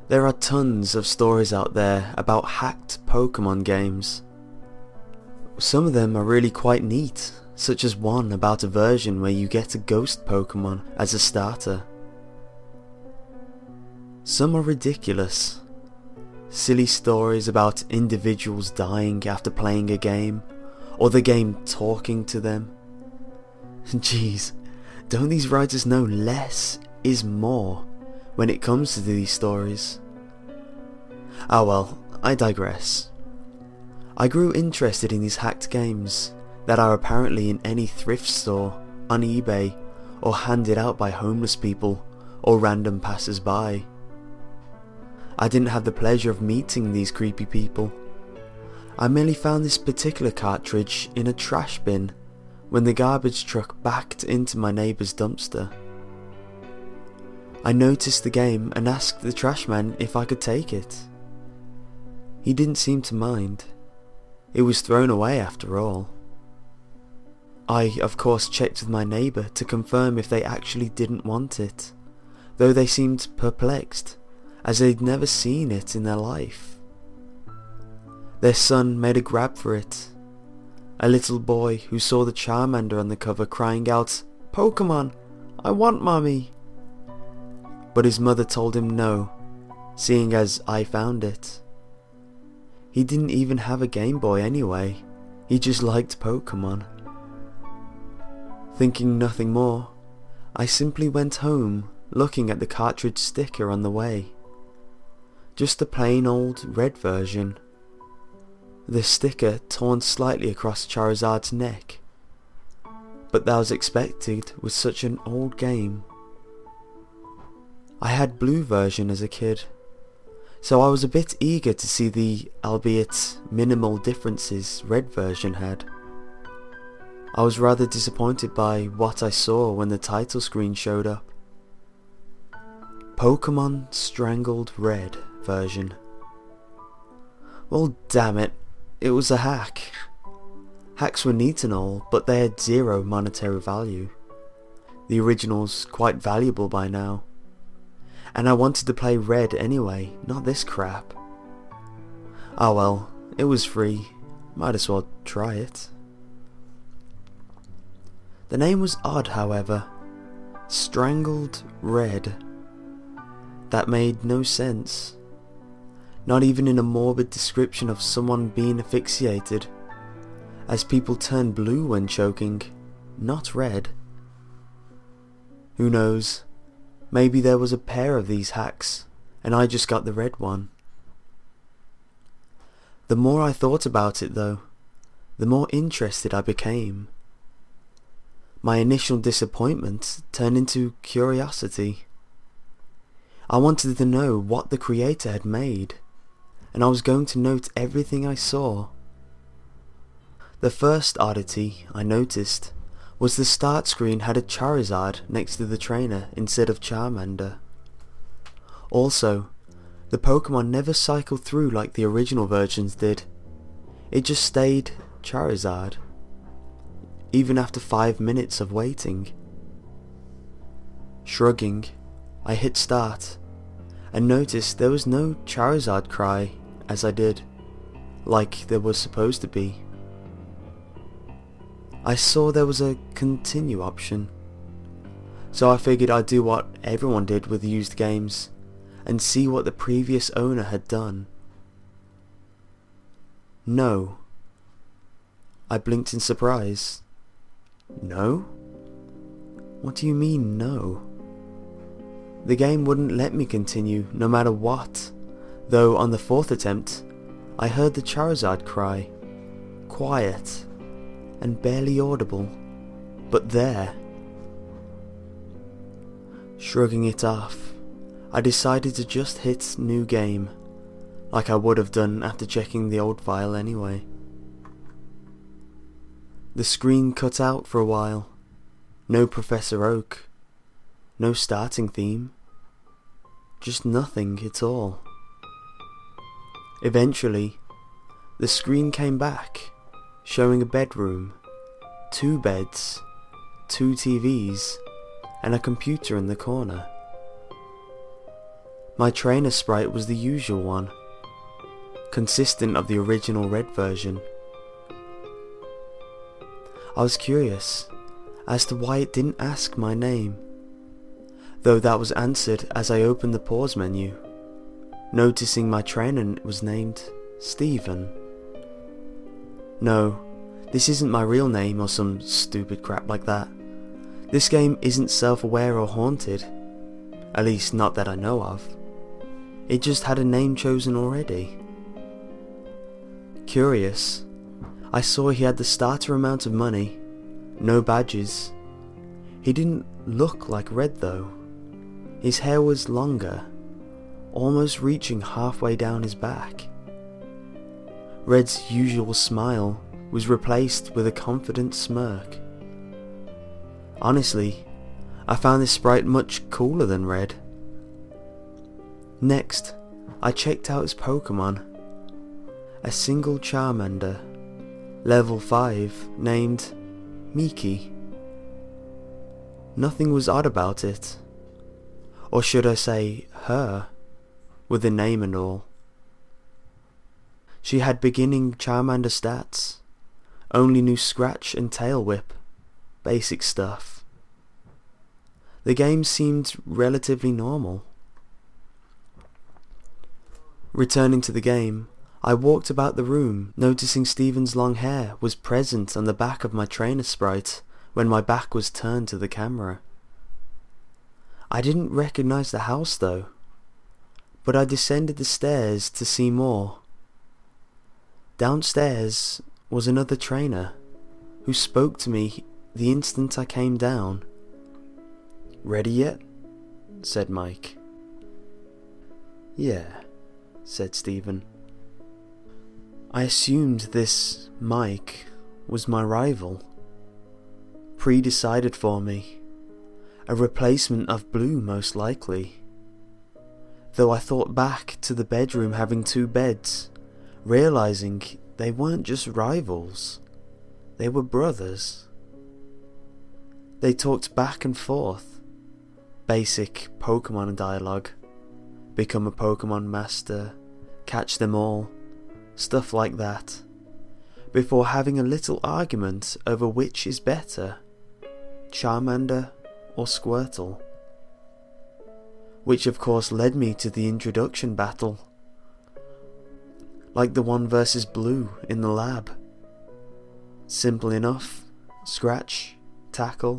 There are tons of stories out there about hacked Pokemon games. Some of them are really quite neat, such as one about a version where you get a ghost Pokemon as a starter. Some are ridiculous. Silly stories about individuals dying after playing a game, or the game talking to them. Jeez, don't these writers know less is more when it comes to these stories? Ah well, I digress. I grew interested in these hacked games that are apparently in any thrift store, on eBay, or handed out by homeless people or random passers-by. I didn't have the pleasure of meeting these creepy people. I merely found this particular cartridge in a trash bin when the garbage truck backed into my neighbour's dumpster. I noticed the game and asked the trash man if I could take it. He didn't seem to mind. It was thrown away after all. I, of course, checked with my neighbour to confirm if they actually didn't want it, though they seemed perplexed, as they'd never seen it in their life. Their son made a grab for it. A little boy who saw the Charmander on the cover crying out, "Pokemon, I want mommy!" But his mother told him no, seeing as I found it. He didn't even have a Game Boy anyway, he just liked Pokemon. Thinking nothing more, I simply went home looking at the cartridge sticker on the way. Just the plain old red version. The sticker torn slightly across Charizard's neck. But that was expected with such an old game. I had blue version as a kid, so I was a bit eager to see the, albeit minimal differences, red version had. I was rather disappointed by what I saw when the title screen showed up. Pokemon Strangled Red version. Well, damn it, it was a hack. Hacks were neat and all, but they had zero monetary value. The original's quite valuable by now. And I wanted to play Red anyway, not this crap. Ah well, it was free, might as well try it. The name was odd, however. Strangled Red. That made no sense. Not even in a morbid description of someone being asphyxiated, as people turn blue when choking, not red. Who knows? Maybe there was a pair of these hacks, and I just got the red one. The more I thought about it though, the more interested I became. My initial disappointment turned into curiosity. I wanted to know what the creator had made, and I was going to note everything I saw. The first oddity I noticed was the start screen had a Charizard next to the trainer instead of Charmander. Also, the Pokemon never cycled through like the original versions did. It just stayed Charizard, even after 5 minutes of waiting. Shrugging, I hit start, and noticed there was no Charizard cry as I did, like there was supposed to be. I saw there was a continue option, so I figured I'd do what everyone did with used games, and see what the previous owner had done. No. I blinked in surprise. No? What do you mean, no? The game wouldn't let me continue no matter what, though on the 4th attempt, I heard the Charizard cry. Quiet, and barely audible, but there. Shrugging it off, I decided to just hit new game, like I would have done after checking the old file anyway. The screen cut out for a while. No Professor Oak. No starting theme. Just nothing at all. Eventually, the screen came back, showing a bedroom, 2 beds, 2 TVs, and a computer in the corner. My trainer sprite was the usual one, consistent of the original red version. I was curious as to why it didn't ask my name, though that was answered as I opened the pause menu, noticing my trainer was named Stephen. No, this isn't my real name or some stupid crap like that. This game isn't self-aware or haunted, at least not that I know of. It just had a name chosen already. Curious, I saw he had the starter amount of money, no badges. He didn't look like Red though. His hair was longer, almost reaching halfway down his back. Red's usual smile was replaced with a confident smirk. Honestly, I found this sprite much cooler than Red. Next, I checked out his Pokemon. A single Charmander, level 5, named Miki. Nothing was odd about it. Or should I say, her, with a name and all. She had beginning Charmander stats, only knew Scratch and Tail Whip, basic stuff. The game seemed relatively normal. Returning to the game, I walked about the room, noticing Stephen's long hair was present on the back of my trainer sprite when my back was turned to the camera. I didn't recognize the house though, but I descended the stairs to see more. Downstairs was another trainer, who spoke to me the instant I came down. "Ready yet?" said Mike. "Yeah," said Stephen. I assumed this Mike was my rival. Pre-decided for me. A replacement of Blue most likely. Though I thought back to the bedroom having 2 beds, realizing they weren't just rivals, they were brothers. They talked back and forth. Basic Pokemon dialogue. Become a Pokemon master, catch them all, stuff like that, before having a little argument over which is better, Charmander or Squirtle. Which of course led me to the introduction battle, like the one versus Blue in the lab. Simple enough, scratch, tackle,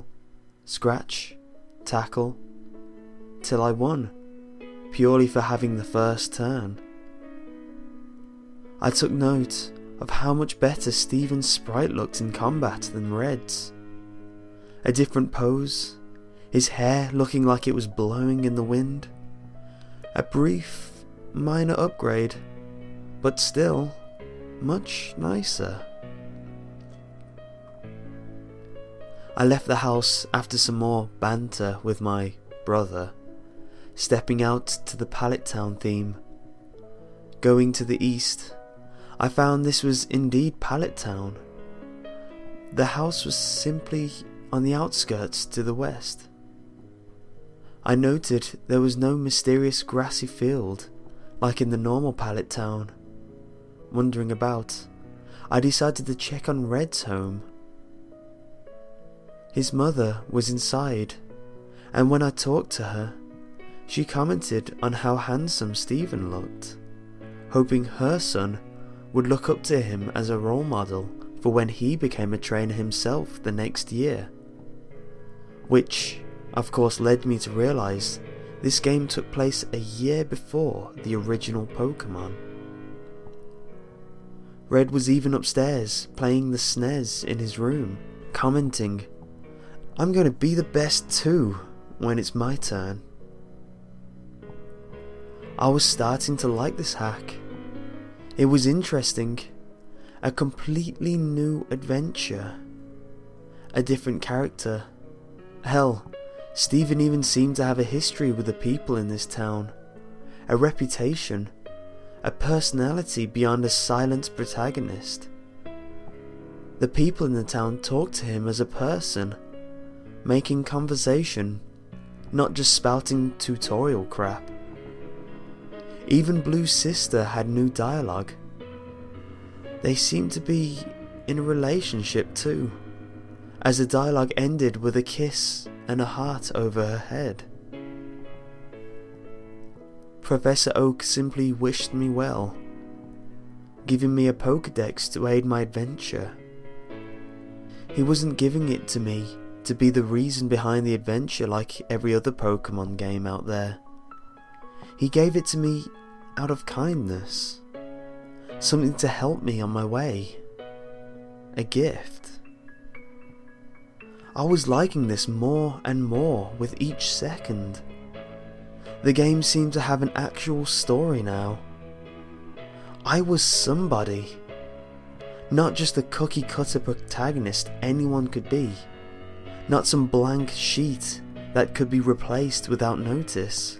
till I won, purely for having the first turn. I took note of how much better Stephen's sprite looked in combat than Red's. A different pose, his hair looking like it was blowing in the wind. A brief, minor upgrade, but still much nicer. I left the house after some more banter with my brother, stepping out to the Pallet Town theme. Going to the east, I found this was indeed Pallet Town. The house was simply on the outskirts to the west. I noted there was no mysterious grassy field like in the normal Pallet Town. Wandering about, I decided to check on Red's home. His mother was inside, and when I talked to her, she commented on how handsome Stephen looked, hoping her son would look up to him as a role model for when he became a trainer himself the next year. Which, of course, led me to realise this game took place a year before the original Pokemon. Red was even upstairs playing the SNES in his room, commenting, "I'm going to be the best too when it's my turn." I was starting to like this hack. It was interesting, a completely new adventure, a different character. Hell, Stephen even seemed to have a history with the people in this town, a reputation, a personality beyond a silent protagonist. The people in the town talked to him as a person, making conversation, not just spouting tutorial crap. Even Blue's sister had new dialogue. They seemed to be in a relationship too, as the dialogue ended with a kiss and a heart over her head. Professor Oak simply wished me well, giving me a Pokédex to aid my adventure. He wasn't giving it to me to be the reason behind the adventure like every other Pokemon game out there. He gave it to me out of kindness, something to help me on my way, a gift. I was liking this more and more with each second. The game seemed to have an actual story now. I was somebody, not just a cookie-cutter protagonist anyone could be, not some blank sheet that could be replaced without notice.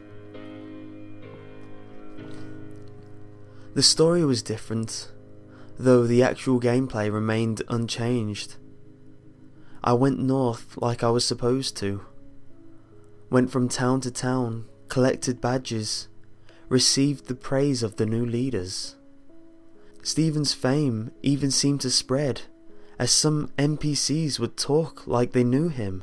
The story was different, though the actual gameplay remained unchanged. I went north like I was supposed to, went from town to town, collected badges, received the praise of the new leaders. Steven's fame even seemed to spread, as some NPCs would talk like they knew him.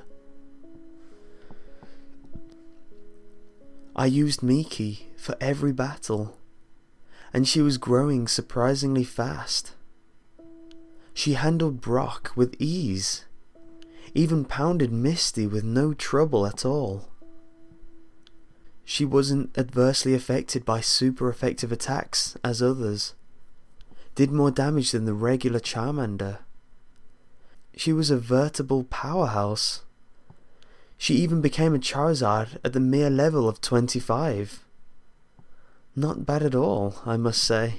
I used Miki for every battle, and she was growing surprisingly fast. She handled Brock with ease, even pounded Misty with no trouble at all. She wasn't adversely affected by super effective attacks as others, did more damage than the regular Charmander. She was a veritable powerhouse. She even became a Charizard at the mere level of 25. Not bad at all, I must say.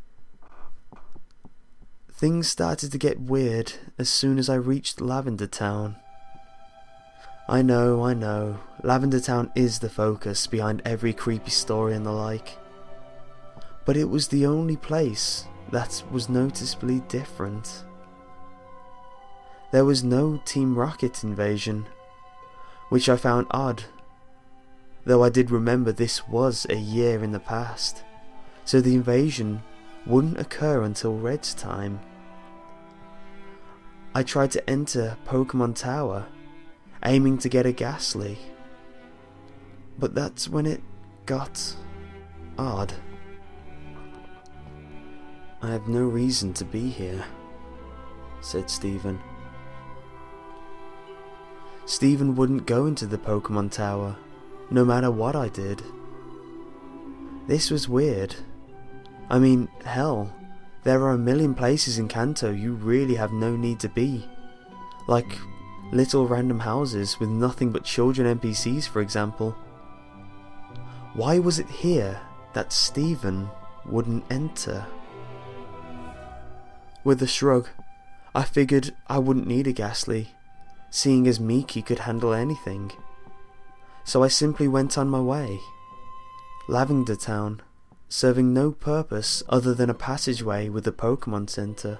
Things started to get weird as soon as I reached Lavender Town. I know, Lavender Town is the focus behind every creepy story and the like. But it was the only place that was noticeably different. There was no Team Rocket invasion, which I found odd, though I did remember this was a year in the past, so the invasion wouldn't occur until Red's time. I tried to enter Pokemon Tower, aiming to get a Ghastly, but that's when it got odd. I have no reason to be here, said Steven. Steven wouldn't go into the Pokemon Tower, no matter what I did. This was weird. I mean, hell, there are a million places in Kanto you really have no need to be. Like little random houses with nothing but children NPCs, for example. Why was it here that Steven wouldn't enter? With a shrug, I figured I wouldn't need a Ghastly, seeing as Miki could handle anything. So I simply went on my way. Lavender Town, serving no purpose other than a passageway with a Pokemon Center.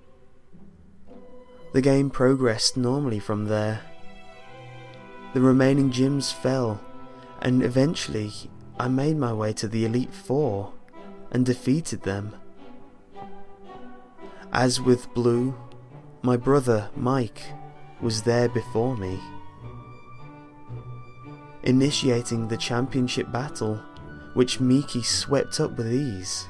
The game progressed normally from there. The remaining gyms fell, and eventually I made my way to the Elite Four and defeated them. As with Blue, my brother Mike was there before me, initiating the championship battle, which Miki swept up with ease.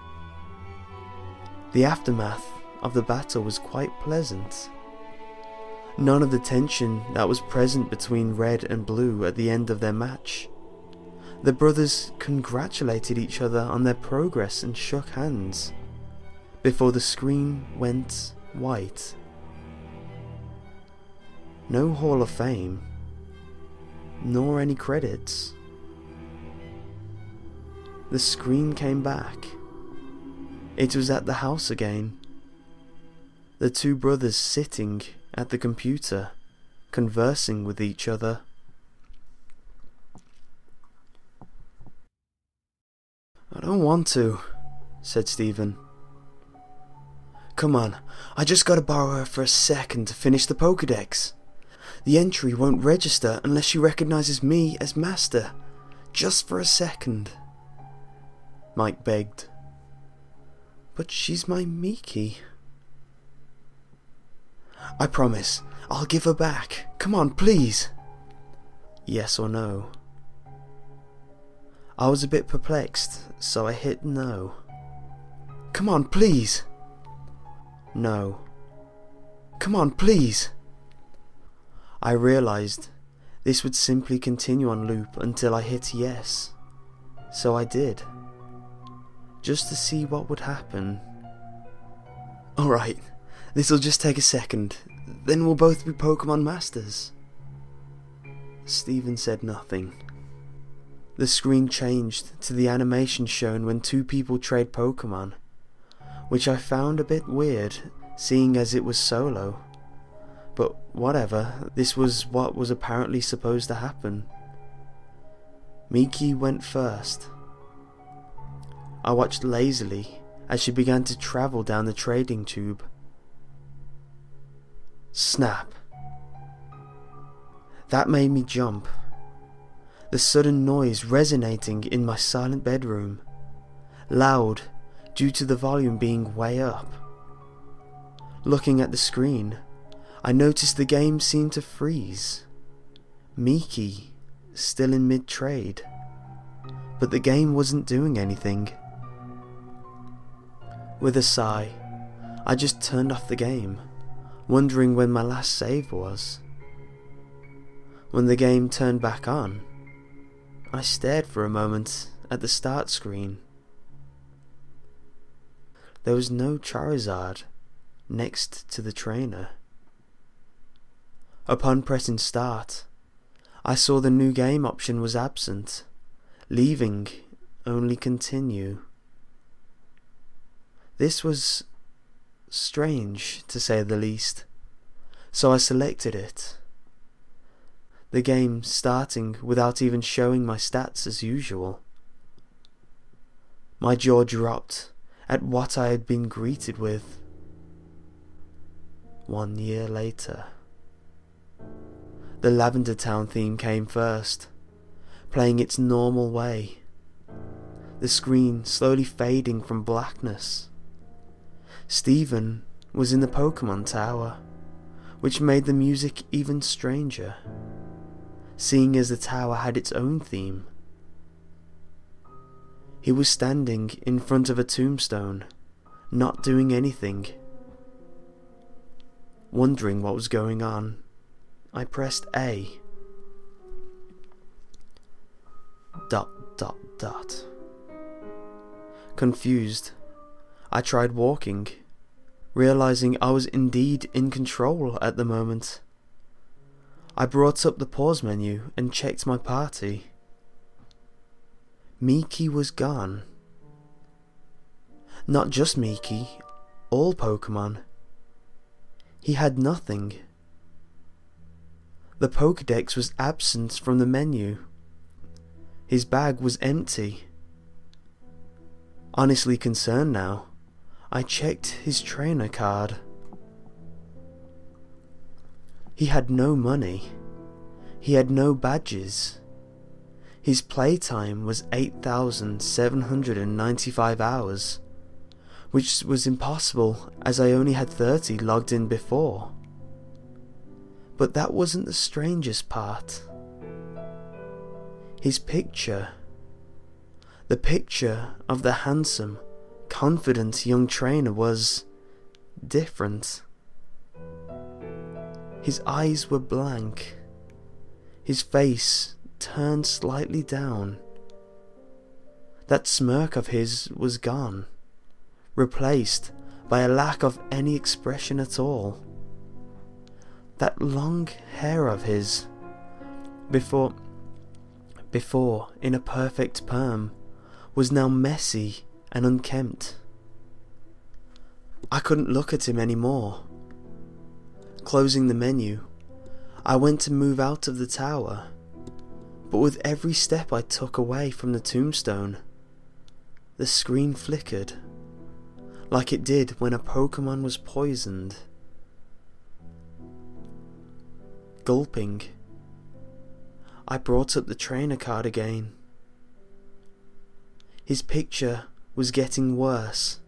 The aftermath of the battle was quite pleasant. None of the tension that was present between Red and Blue at the end of their match. The brothers congratulated each other on their progress and shook hands, before the screen went white. No Hall of Fame, nor any credits. The screen came back. It was at the house again. The two brothers sitting at the computer, conversing with each other. I don't want to, said Steven. Come on, I just gotta borrow her for a second to finish the Pokédex. The entry won't register unless she recognizes me as Master. Just for a second. Mike begged. But she's my Miki. I promise, I'll give her back. Come on, please. Yes or no? I was a bit perplexed, so I hit no. Come on, please. No. Come on, please. I realised this would simply continue on loop until I hit yes. So I did. Just to see what would happen. Alright, this'll just take a second, then we'll both be Pokemon Masters. Stephen said nothing. The screen changed to the animation shown when two people trade Pokemon, which I found a bit weird, seeing as it was solo. But whatever, this was what was apparently supposed to happen. Miki went first. I watched lazily as she began to travel down the trading tube. Snap. That made me jump. The sudden noise resonating in my silent bedroom, loud due to the volume being way up. Looking at the screen, I noticed the game seemed to freeze. Miki still in mid-trade, but the game wasn't doing anything. With a sigh, I just turned off the game, wondering when my last save was. When the game turned back on, I stared for a moment at the start screen. There was no Charizard next to the trainer. Upon pressing start, I saw the new game option was absent, leaving only continue. This was strange, to say the least, so I selected it. The game starting without even showing my stats as usual. My jaw dropped at what I had been greeted with. 1 year later. The Lavender Town theme came first, playing its normal way, the screen slowly fading from blackness. Stephen was in the Pokemon Tower, which made the music even stranger, seeing as the tower had its own theme. He was standing in front of a tombstone, not doing anything. Wondering what was going on, I pressed A. ... Confused, I tried walking, realizing I was indeed in control at the moment. I brought up the pause menu and checked my party. Miki was gone. Not just Miki, all Pokemon. He had nothing. The Pokédex was absent from the menu. His bag was empty. Honestly concerned now, I checked his trainer card. He had no money. He had no badges. His playtime was 8,795 hours, which was impossible as I only had 30 logged in before. But that wasn't the strangest part. His picture. The picture of the handsome, confident young trainer was different. His eyes were blank. His face turned slightly down. That smirk of his was gone, replaced by a lack of any expression at all. That long hair of his, before in a perfect perm, was now messy and unkempt. I couldn't look at him anymore. Closing the menu, I went to move out of the tower, but with every step I took away from the tombstone, the screen flickered, like it did when a Pokemon was poisoned. Gulping, I brought up the trainer card again. His picture was getting worse.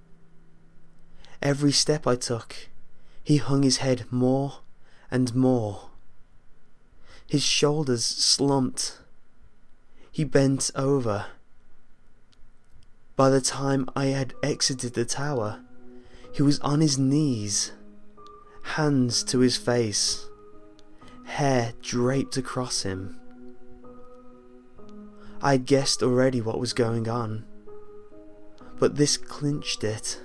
Every step I took, he hung his head more and more. His shoulders slumped. He bent over. By the time I had exited the tower, he was on his knees, hands to his face, hair draped across him. I had guessed already what was going on, but this clinched it.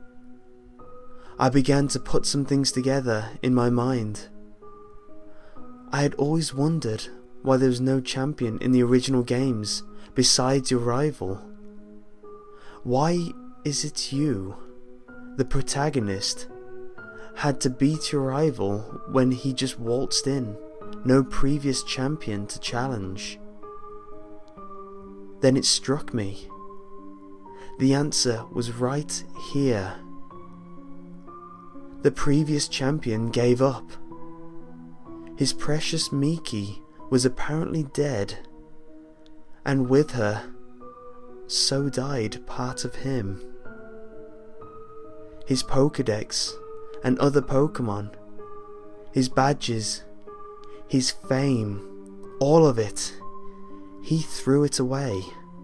I began to put some things together in my mind. I had always wondered why there was no champion in the original games besides your rival. Why is it you, the protagonist, had to beat your rival when he just waltzed in, no previous champion to challenge? Then it struck me. The answer was right here. The previous champion gave up. His precious Miki was apparently dead, and with her, so died part of him. His Pokédex and other Pokémon, his badges, his fame, all of it, he threw it away.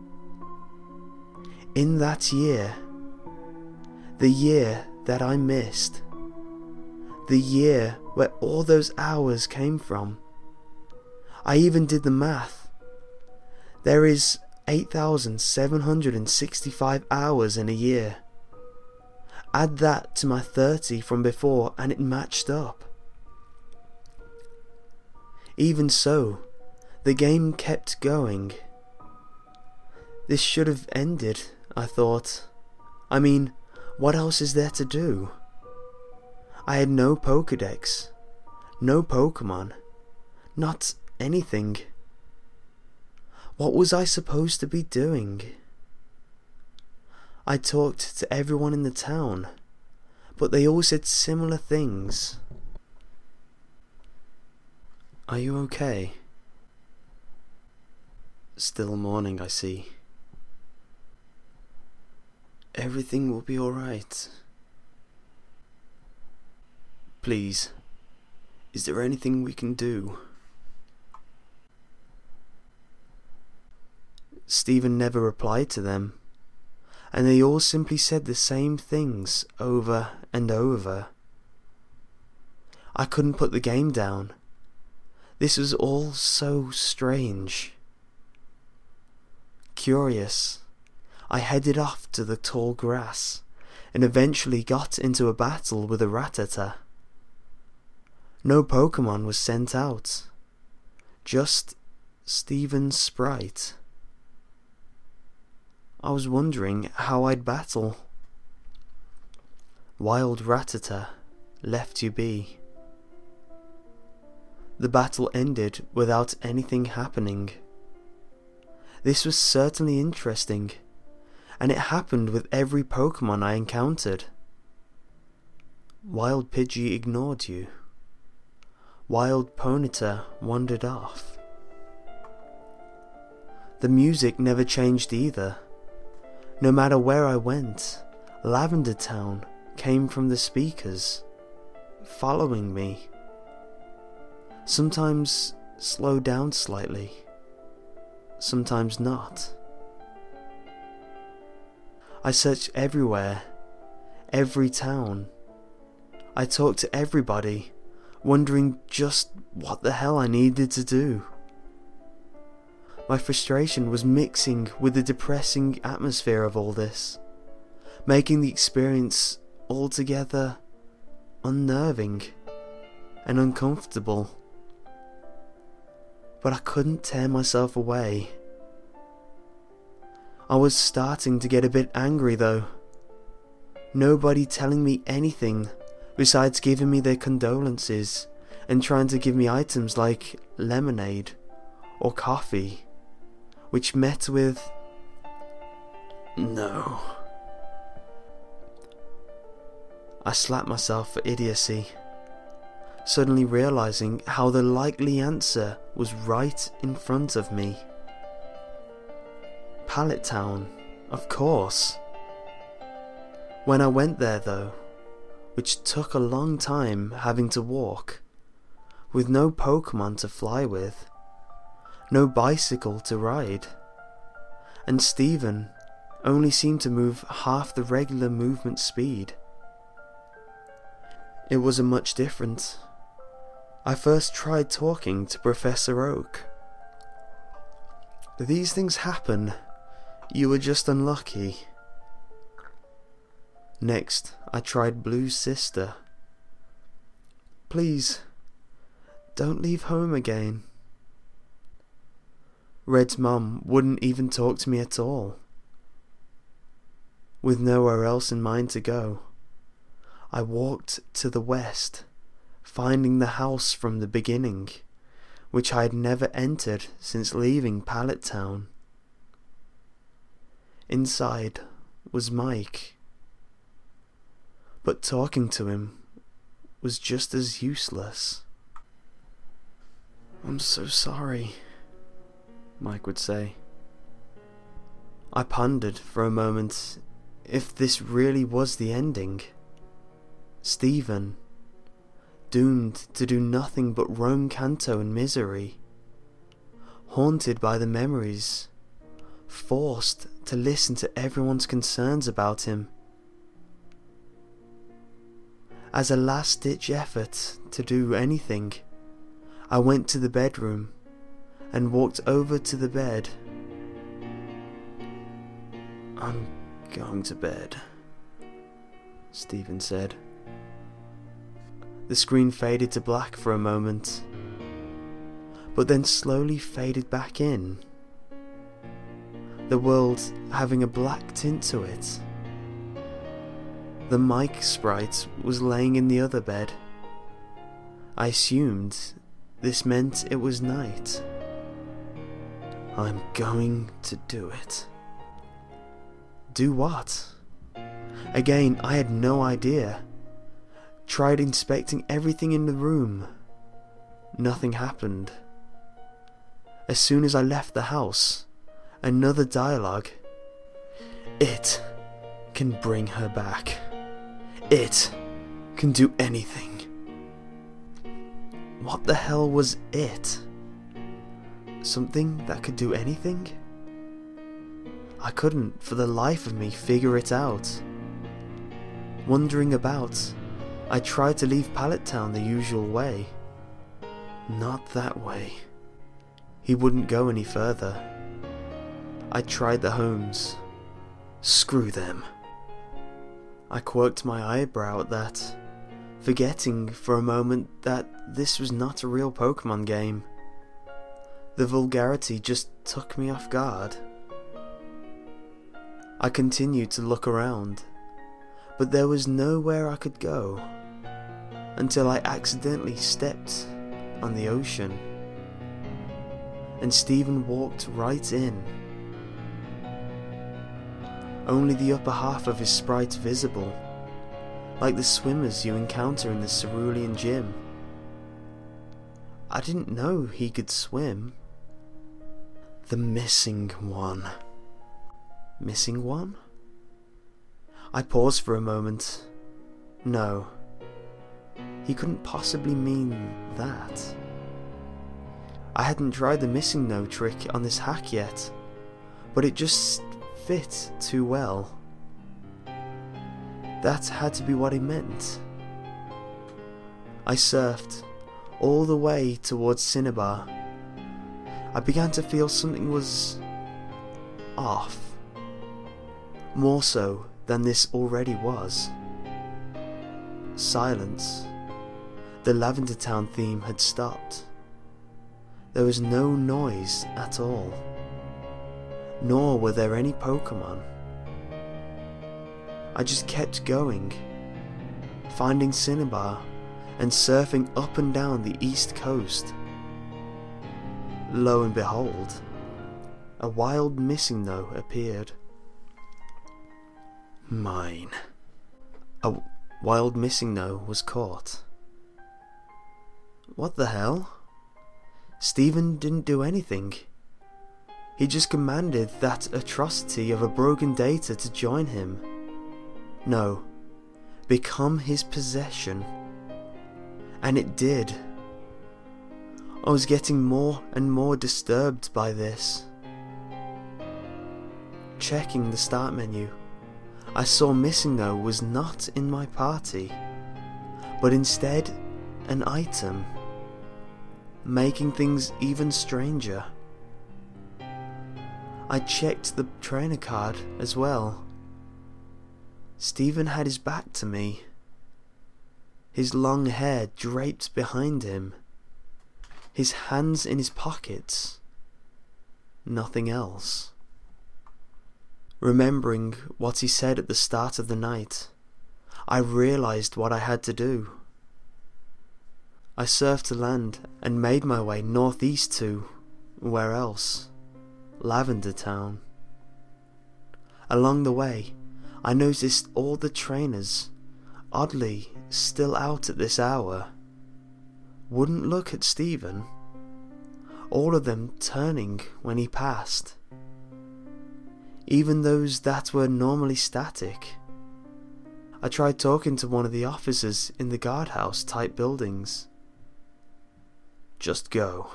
In that year, the year that I missed, the year where all those hours came from, I even did the math. There is 8,765 hours in a year. Add that to my 30 from before and it matched up. Even so, the game kept going. This should have ended, I thought. I mean, what else is there to do? I had no Pokédex, no Pokémon, not anything. What was I supposed to be doing? I talked to everyone in the town, but they all said similar things. Are you okay? Still mourning, I see. Everything will be alright. Please, is there anything we can do? Stephen never replied to them, and they all simply said the same things over and over. I couldn't put the game down. This was all so strange. Curious, I headed off to the tall grass and eventually got into a battle with a Rattata. No Pokémon was sent out, just Stephen's sprite. I was wondering how I'd battle. Wild Rattata left you be. The battle ended without anything happening. This was certainly interesting, and it happened with every Pokémon I encountered. Wild Pidgey ignored you. Wild Ponyta wandered off. The music never changed either. No matter where I went, Lavender Town came from the speakers, following me. Sometimes slowed down slightly, sometimes not. I searched everywhere, every town. I talked to everybody, wondering just what the hell I needed to do. My frustration was mixing with the depressing atmosphere of all this, making the experience altogether unnerving and uncomfortable. But I couldn't tear myself away. I was starting to get a bit angry though. Nobody telling me anything besides giving me their condolences and trying to give me items like lemonade or coffee, which met with no. I slapped myself for idiocy, suddenly realizing how the likely answer was right in front of me. Pallet Town, Of course. When I went there though, which took a long time having to walk, with no Pokemon to fly with, no bicycle to ride, and Steven only seemed to move half the regular movement speed. It was a much different. I first tried talking to Professor Oak. These things happen. You were just unlucky. Next, I tried Blue's sister. Please, don't leave home again. Red's mum wouldn't even talk to me at all. With nowhere else in mind to go, I walked to the west, finding the house from the beginning, which I had never entered since leaving Pallet Town. Inside was Mike, but talking to him was just as useless. I'm so sorry, Mike would say. I pondered for a moment if this really was the ending. Steven, doomed to do nothing but roam Kanto in misery, haunted by the memories, forced to listen to everyone's concerns about him. As a last-ditch effort to do anything, I went to the bedroom and walked over to the bed. I'm going to bed, Steven said. The screen faded to black for a moment, but then slowly faded back in, the world having a black tint to it. The Mike sprite was laying in the other bed. I assumed this meant it was night. I'm going to do it. Do what? Again, I had no idea. Tried inspecting everything in the room. Nothing happened. As soon as I left the house, another dialogue. It can bring her back. It can do anything. What the hell was it? Something that could do anything? I couldn't for the life of me figure it out. Wandering about, I tried to leave Pallet Town the usual way. Not that way. He wouldn't go any further. I tried the homes. Screw them. I quirked my eyebrow at that, forgetting for a moment that this was not a real Pokemon game. The vulgarity just took me off guard. I continued to look around, but there was nowhere I could go, until I accidentally stepped on the ocean, and Steven walked right in. Only the upper half of his sprite visible, like the swimmers you encounter in the Cerulean Gym. I didn't know he could swim. The missing one. Missing one? I paused for a moment. No. He couldn't possibly mean that. I hadn't tried the missing no trick on this hack yet, but it just fit too well. That had to be what he meant. I surfed all the way towards Cinnabar. I began to feel something was off. More so than this already was. Silence. The Lavender Town theme had stopped. There was no noise at all. Nor were there any Pokemon. I just kept going, finding Cinnabar and surfing up and down the east coast. Lo and behold, a wild Missing-No appeared. Mine. A wild Missing-No was caught. What the hell? Steven didn't do anything. He just commanded that atrocity of a broken data to join him. No, become his possession. And it did. I was getting more and more disturbed by this. Checking the start menu, I saw MissingNo was not in my party, but instead an item, making things even stranger. I checked the trainer card as well. Steven had his back to me, his long hair draped behind him, his hands in his pockets, nothing else. Remembering what he said at the start of the night, I realized what I had to do. I surfed to land and made my way northeast to, where else? Lavender Town. Along the way, I noticed all the trainers, oddly still out at this hour, wouldn't look at Steven, all of them turning when he passed. Even those that were normally static. I tried talking to one of the officers in the guardhouse type buildings. Just go.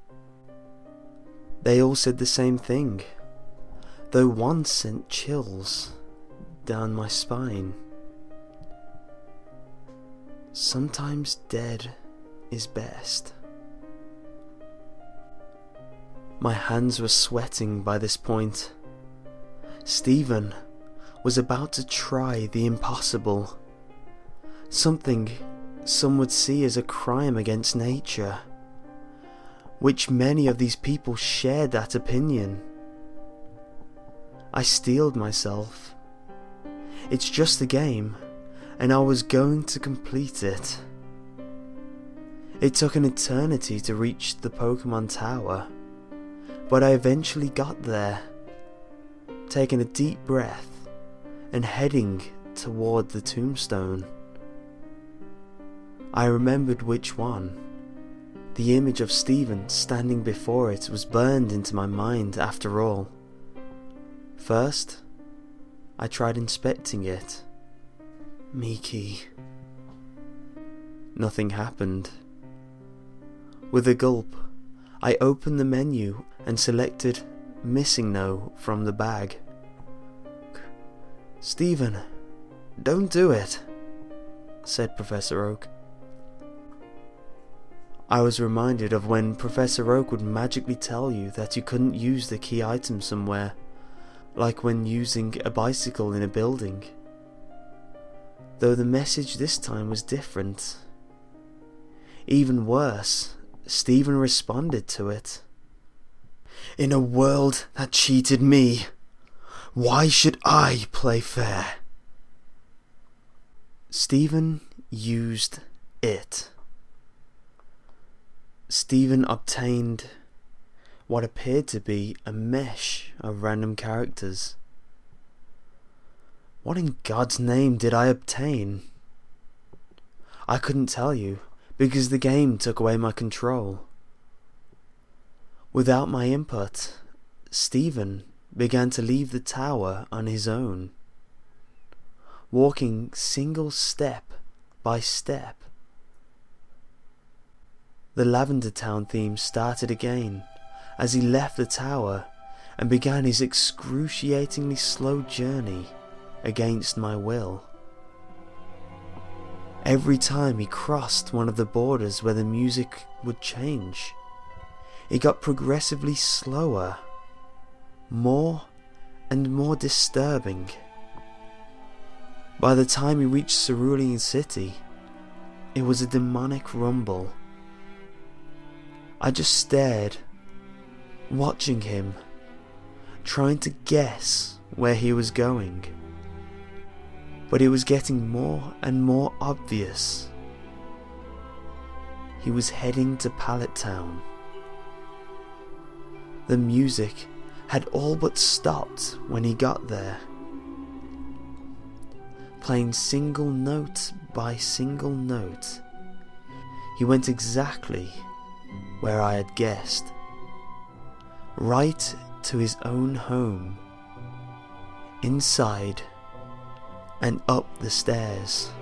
They all said the same thing, though one sent chills down my spine. Sometimes dead is best. My hands were sweating by this point. Steven was about to try the impossible, something some would see as a crime against nature, which many of these people shared that opinion. I steeled myself. It's just a game, and I was going to complete it. It took an eternity to reach the Pokemon Tower, but I eventually got there, taking a deep breath and heading toward the tombstone. I remembered which one. The image of Steven standing before it was burned into my mind after all. First, I tried inspecting it. Miki. Nothing happened. With a gulp, I opened the menu and selected MissingNo from the bag. Steven, don't do it, said Professor Oak. I was reminded of when Professor Oak would magically tell you that you couldn't use the key item somewhere, like when using a bicycle in a building. Though the message this time was different. Even worse, Steven responded to it. In a world that cheated me, why should I play fair? Steven used it. Steven obtained what appeared to be a mesh of random characters. What in God's name did I obtain? I couldn't tell you, because the game took away my control. Without my input, Steven began to leave the tower on his own, walking single step by step. The Lavender Town theme started again as he left the tower and began his excruciatingly slow journey against my will. Every time he crossed one of the borders where the music would change, it got progressively slower, more and more disturbing. By the time he reached Cerulean City, it was a demonic rumble. I just stared, watching him, trying to guess where he was going. But it was getting more and more obvious. He was heading to Pallet Town. The music had all but stopped when he got there, playing single note by single note. He went exactly where I had guessed, right to his own home, inside and up the stairs.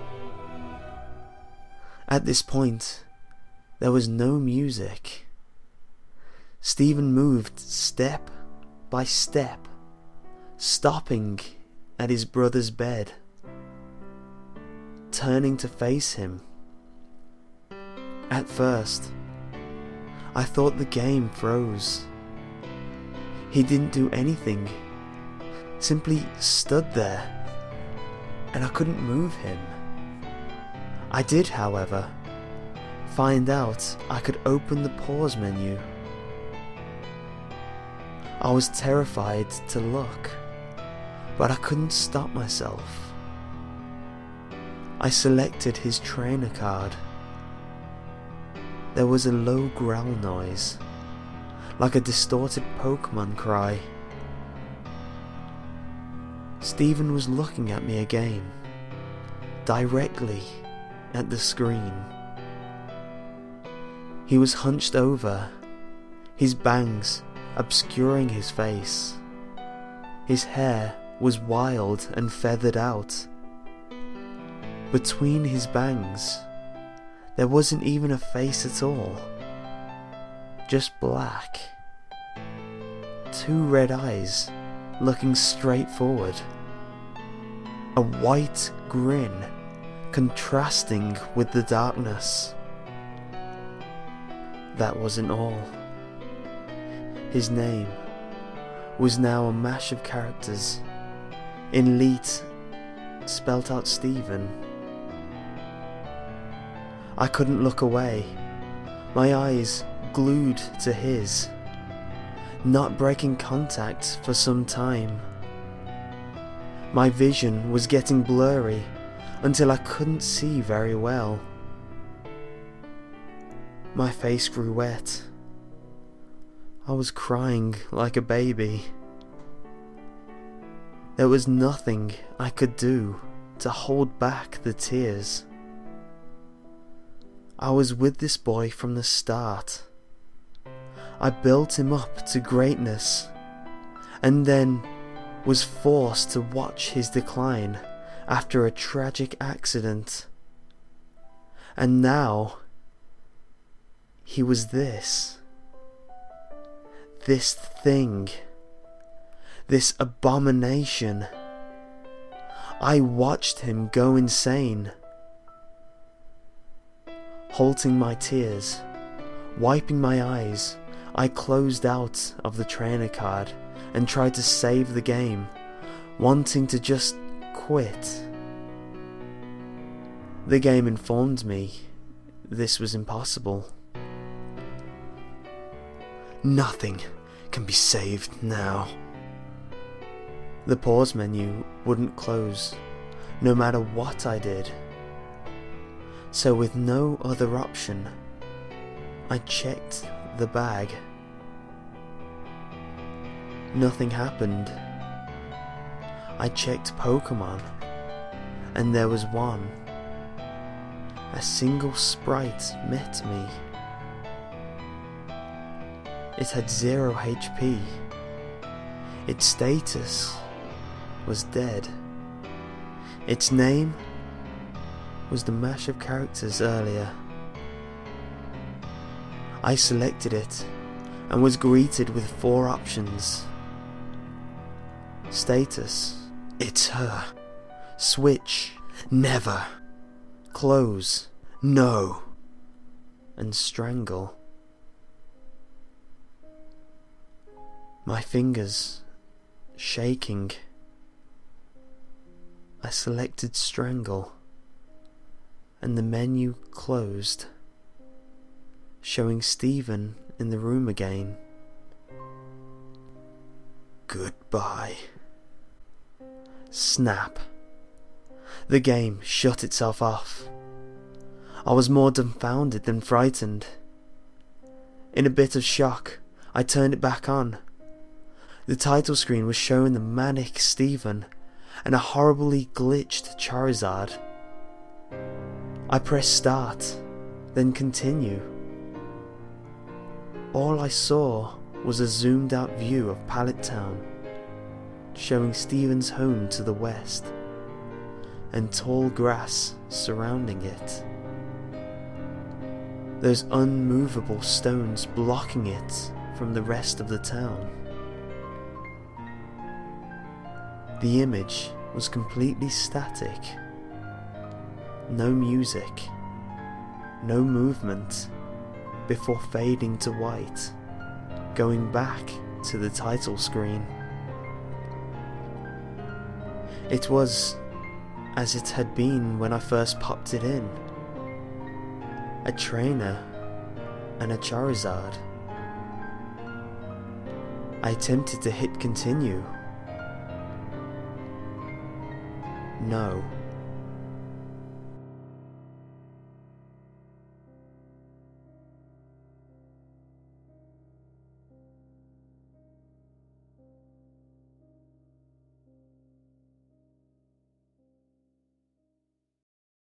At this point, there was no music. Stephen moved step by step, stopping at his brother's bed, turning to face him. At first, I thought the game froze. He didn't do anything, simply stood there, and I couldn't move him. I did, however, find out I could open the pause menu. I was terrified to look, but I couldn't stop myself. I selected his trainer card. There was a low growl noise, like a distorted Pokemon cry. Stephen was looking at me again, directly at the screen. He was hunched over, his bangs obscuring his face. His hair was wild and feathered out. Between his bangs, there wasn't even a face at all, just black. Two red eyes looking straight forward. A white grin contrasting with the darkness. That wasn't all. His name was now a mash of characters. In Leet, spelt out Stephen. I couldn't look away, my eyes glued to his, not breaking contact for some time. My vision was getting blurry until I couldn't see very well. My face grew wet. I was crying like a baby. There was nothing I could do to hold back the tears. I was with this boy from the start. I built him up to greatness, and then was forced to watch his decline after a tragic accident. And now, he was this thing, this abomination. I watched him go insane. Halting my tears, wiping my eyes, I closed out of the trainer card and tried to save the game, wanting to just quit. The game informed me this was impossible. Nothing can be saved now. The pause menu wouldn't close, no matter what I did. So with no other option, I checked the bag. Nothing happened. I checked Pokemon, and there was one. A single sprite met me. It had 0 HP. Its status was dead. Its name was the mash of characters earlier. I selected it and was greeted with 4 options. Status: it's her. Switch: never. Close: no. And strangle. My fingers shaking, I selected strangle, and the menu closed, showing Stephen in the room again. Goodbye. Snap. The game shut itself off. I was more dumbfounded than frightened. In a bit of shock, I turned it back on. The title screen was showing the manic Stephen and a horribly glitched Charizard. I pressed start, then continue. All I saw was a zoomed out view of Pallet Town, showing Stephen's home to the west, and tall grass surrounding it. Those unmovable stones blocking it from the rest of the town. The image was completely static. No music, no movement, before fading to white, going back to the title screen. It was as it had been when I first popped it in. A trainer and a Charizard. I attempted to hit continue. No.